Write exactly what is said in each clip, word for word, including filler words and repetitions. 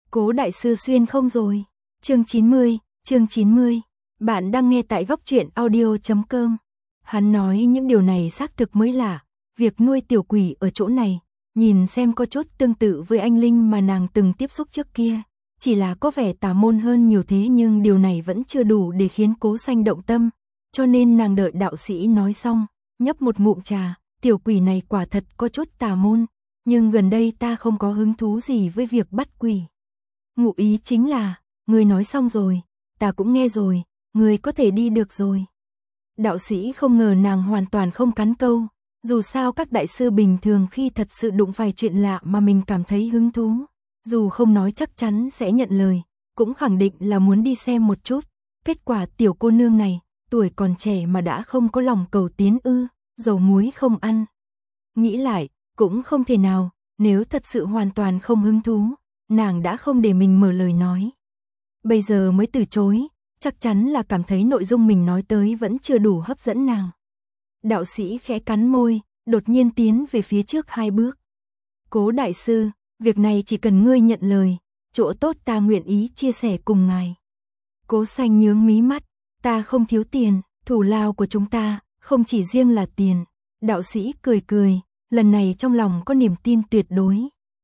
Cố đại sư xuyên không rồi. Chương chín mươi, chương chín mươi. Bạn đang nghe tại góc truyện audio chấm com. Hắn nói những điều này xác thực mới lạ, việc nuôi tiểu quỷ ở chỗ này, nhìn xem có chút tương tự với anh linh mà nàng từng tiếp xúc trước kia, chỉ là có vẻ tà môn hơn nhiều thế nhưng điều này vẫn chưa đủ để khiến Cố Xanh động tâm, cho nên nàng đợi đạo sĩ nói xong, nhấp một ngụm trà, tiểu quỷ này quả thật có chút tà môn, nhưng gần đây ta không có hứng thú gì với việc bắt quỷ. Ngụ ý chính là, người nói xong rồi, ta cũng nghe rồi, người có thể đi được rồi. Đạo sĩ không ngờ nàng hoàn toàn không cắn câu, dù sao các đại sư bình thường khi thật sự đụng phải chuyện lạ mà mình cảm thấy hứng thú, dù không nói chắc chắn sẽ nhận lời, cũng khẳng định là muốn đi xem một chút. Kết quả tiểu cô nương này, tuổi còn trẻ mà đã không có lòng cầu tiến ư, dầu muối không ăn. Nghĩ lại, cũng không thể nào, nếu thật sự hoàn toàn không hứng thú, nàng đã không để mình mở lời nói. Bây giờ mới từ chối, chắc chắn là cảm thấy nội dung mình nói tới vẫn chưa đủ hấp dẫn nàng. Đạo sĩ khẽ cắn môi, đột nhiên tiến về phía trước hai bước. Cố đại sư, việc này chỉ cần ngươi nhận lời, chỗ tốt ta nguyện ý chia sẻ cùng ngài. Cố Xanh nhướng mí mắt, ta không thiếu tiền, thủ lao của chúng ta không chỉ riêng là tiền. Đạo sĩ cười cười, lần này trong lòng có niềm tin tuyệt đối.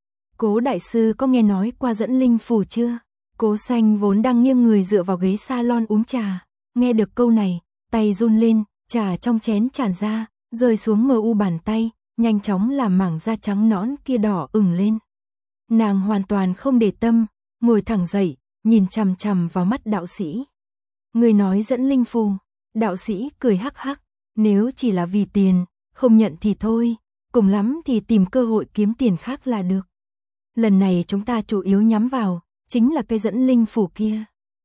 Cố đại sư có nghe nói qua dẫn linh phù chưa? Cố Xanh vốn đang nghiêng người dựa vào ghế salon uống trà, nghe được câu này, tay run lên, trà trong chén tràn ra, rơi xuống mờ u bàn tay, nhanh chóng làm mảng da trắng nõn kia đỏ ửng lên. Nàng hoàn toàn không để tâm, ngồi thẳng dậy, nhìn chằm chằm vào mắt đạo sĩ. Người nói dẫn linh phù, đạo sĩ cười hắc hắc, nếu chỉ là vì tiền, không nhận thì thôi, cùng lắm thì tìm cơ hội kiếm tiền khác là được. Lần này chúng ta chủ yếu nhắm vào, chính là cây dẫn linh phù kia.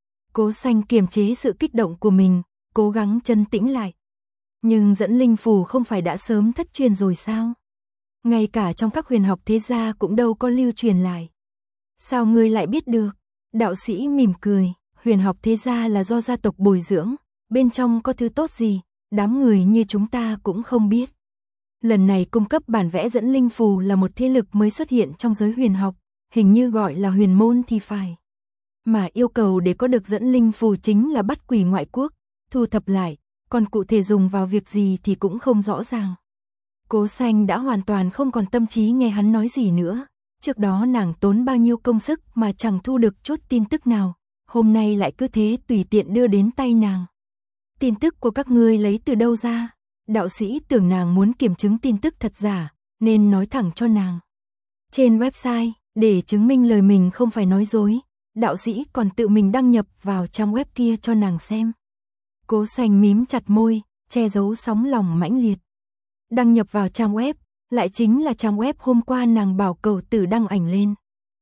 Cố Xanh kiềm chế sự kích động của mình, cố gắng trấn tĩnh lại. Nhưng dẫn linh phù không phải đã sớm thất truyền rồi sao? Ngay cả trong các huyền học thế gia cũng đâu có lưu truyền lại. Sao ngươi lại biết được? Đạo sĩ mỉm cười, huyền học thế gia là do gia tộc bồi dưỡng, bên trong có thứ tốt gì, đám người như chúng ta cũng không biết. Lần này cung cấp bản vẽ dẫn linh phù là một thế lực mới xuất hiện trong giới huyền học, hình như gọi là huyền môn thì phải. Mà yêu cầu để có được dẫn linh phù chính là bắt quỷ ngoại quốc, thu thập lại, còn cụ thể dùng vào việc gì thì cũng không rõ ràng. Cố Xanh đã hoàn toàn không còn tâm trí nghe hắn nói gì nữa, trước đó nàng tốn bao nhiêu công sức mà chẳng thu được chút tin tức nào, hôm nay lại cứ thế tùy tiện đưa đến tay nàng. Tin tức của các ngươi lấy từ đâu ra? Đạo sĩ tưởng nàng muốn kiểm chứng tin tức thật giả, nên nói thẳng cho nàng. Trên website, để chứng minh lời mình không phải nói dối, đạo sĩ còn tự mình đăng nhập vào trang web kia cho nàng xem. Cố Xanh mím chặt môi, che giấu sóng lòng mãnh liệt. Đăng nhập vào trang web, lại chính là trang web hôm qua nàng bảo Cầu Tử đăng ảnh lên.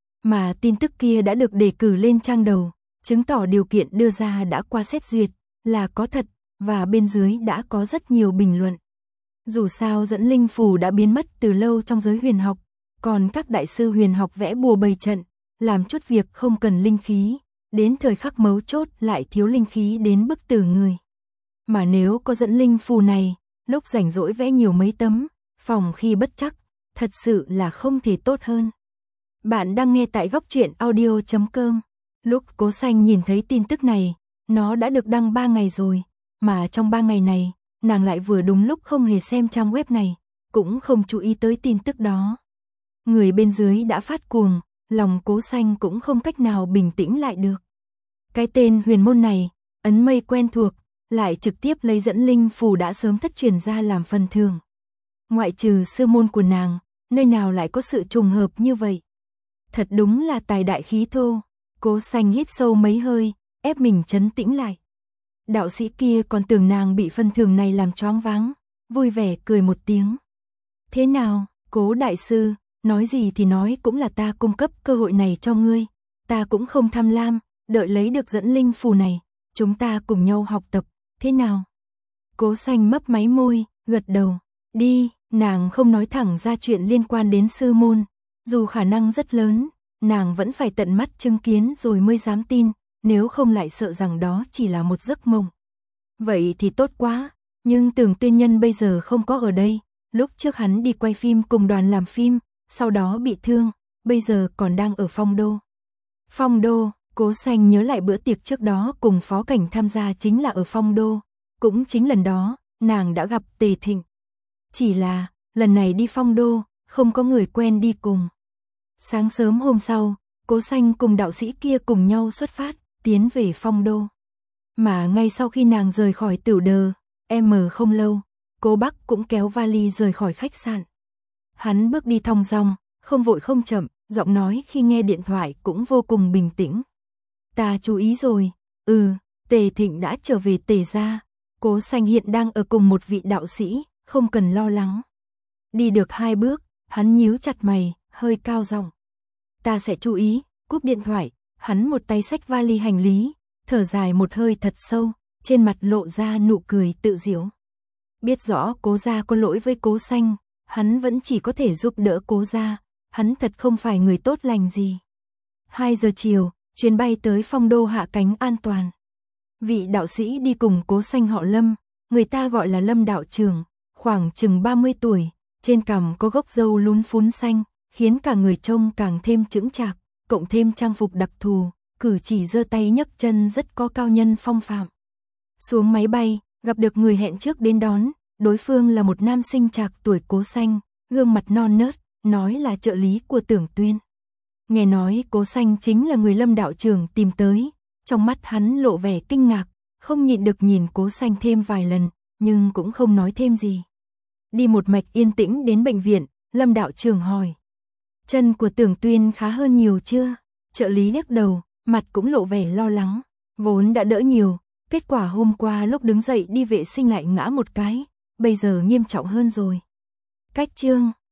Mà tin tức kia đã được đề cử lên trang đầu, chứng tỏ điều kiện đưa ra đã qua xét duyệt, là có thật, và bên dưới đã có rất nhiều bình luận. Dù sao dẫn linh phù đã biến mất từ lâu trong giới huyền học, còn các đại sư huyền học vẽ bùa bày trận, làm chút việc không cần linh khí, đến thời khắc mấu chốt lại thiếu linh khí đến bức tử người. Mà nếu có dẫn linh phù này, lúc rảnh rỗi vẽ nhiều mấy tấm, phòng khi bất chắc, thật sự là không thể tốt hơn. Bạn đang nghe tại góc truyện audio chấm com. Lúc Cố Xanh nhìn thấy tin tức này, nó đã được đăng ba ngày rồi, mà trong ba ngày này, nàng lại vừa đúng lúc không hề xem trang web này, cũng không chú ý tới tin tức đó. Người bên dưới đã phát cuồng, lòng Cố Xanh cũng không cách nào bình tĩnh lại được. Cái tên huyền môn này, ấn mây quen thuộc, lại trực tiếp lấy dẫn linh phù đã sớm thất truyền ra làm phần thưởng. Ngoại trừ sư môn của nàng, nơi nào lại có sự trùng hợp như vậy? Thật đúng là tài đại khí thô. Cố Xanh hít sâu mấy hơi, ép mình trấn tĩnh lại. Đạo sĩ kia còn tưởng nàng bị phần thưởng này làm choáng váng, vui vẻ cười một tiếng. Thế nào, Cố đại sư, nói gì thì nói cũng là ta cung cấp cơ hội này cho ngươi, ta cũng không tham lam, đợi lấy được dẫn linh phù này, chúng ta cùng nhau học tập, thế nào? Cố Xanh mấp máy môi, gật đầu, đi, nàng không nói thẳng ra chuyện liên quan đến sư môn, dù khả năng rất lớn, nàng vẫn phải tận mắt chứng kiến rồi mới dám tin, nếu không lại sợ rằng đó chỉ là một giấc mộng. Vậy thì tốt quá, nhưng Tưởng Tuyên Nhân bây giờ không có ở đây, lúc trước hắn đi quay phim cùng đoàn làm phim, sau đó bị thương, bây giờ còn đang ở Phong Đô. Phong Đô, Cố Xanh nhớ lại bữa tiệc trước đó cùng Phó Cảnh tham gia chính là ở Phong Đô, cũng chính lần đó, nàng đã gặp Tề Thịnh. Chỉ là, lần này đi Phong Đô, không có người quen đi cùng. Sáng sớm hôm sau, Cố Xanh cùng đạo sĩ kia cùng nhau xuất phát, tiến về Phong Đô. Mà ngay sau khi nàng rời khỏi Tiểu Đờ, em không lâu, Cố Bắc cũng kéo vali rời khỏi khách sạn. Hắn bước đi thong dong, không vội không chậm, giọng nói khi nghe điện thoại cũng vô cùng bình tĩnh. Ta chú ý rồi, ừ, Tề Thịnh đã trở về Tề gia, Cố Xanh hiện đang ở cùng một vị đạo sĩ, không cần lo lắng. Đi được hai bước, hắn nhíu chặt mày, hơi cao giọng. Ta sẽ chú ý, cúp điện thoại, hắn một tay xách vali hành lý, thở dài một hơi thật sâu, trên mặt lộ ra nụ cười tự giễu. Biết rõ Cố gia có lỗi với Cố Xanh, hắn vẫn chỉ có thể giúp đỡ Cố gia, hắn thật không phải người tốt lành gì. hai giờ chiều, chuyến bay tới Phong Đô hạ cánh an toàn. Vị đạo sĩ đi cùng Cố Xanh họ Lâm, người ta gọi là Lâm đạo trưởng, khoảng chừng ba mươi tuổi, trên cằm có gốc râu lún phún xanh, khiến cả người trông càng thêm chững chạc, cộng thêm trang phục đặc thù, cử chỉ giơ tay nhấc chân rất có cao nhân phong phạm. Xuống máy bay, gặp được người hẹn trước đến đón, đối phương là một nam sinh trạc tuổi Cố Xanh, gương mặt non nớt, nói là trợ lý của Tưởng Tuyên. Nghe nói Cố Xanh chính là người Lâm đạo trưởng tìm tới, trong mắt hắn lộ vẻ kinh ngạc, không nhịn được nhìn Cố Xanh thêm vài lần, nhưng cũng không nói thêm gì. Đi một mạch yên tĩnh đến bệnh viện, Lâm đạo trưởng hỏi. Chân của Tưởng Tuyên khá hơn nhiều chưa? Trợ lý lắc đầu, mặt cũng lộ vẻ lo lắng, vốn đã đỡ nhiều, kết quả hôm qua lúc đứng dậy đi vệ sinh lại ngã một cái, bây giờ nghiêm trọng hơn rồi. Cách chương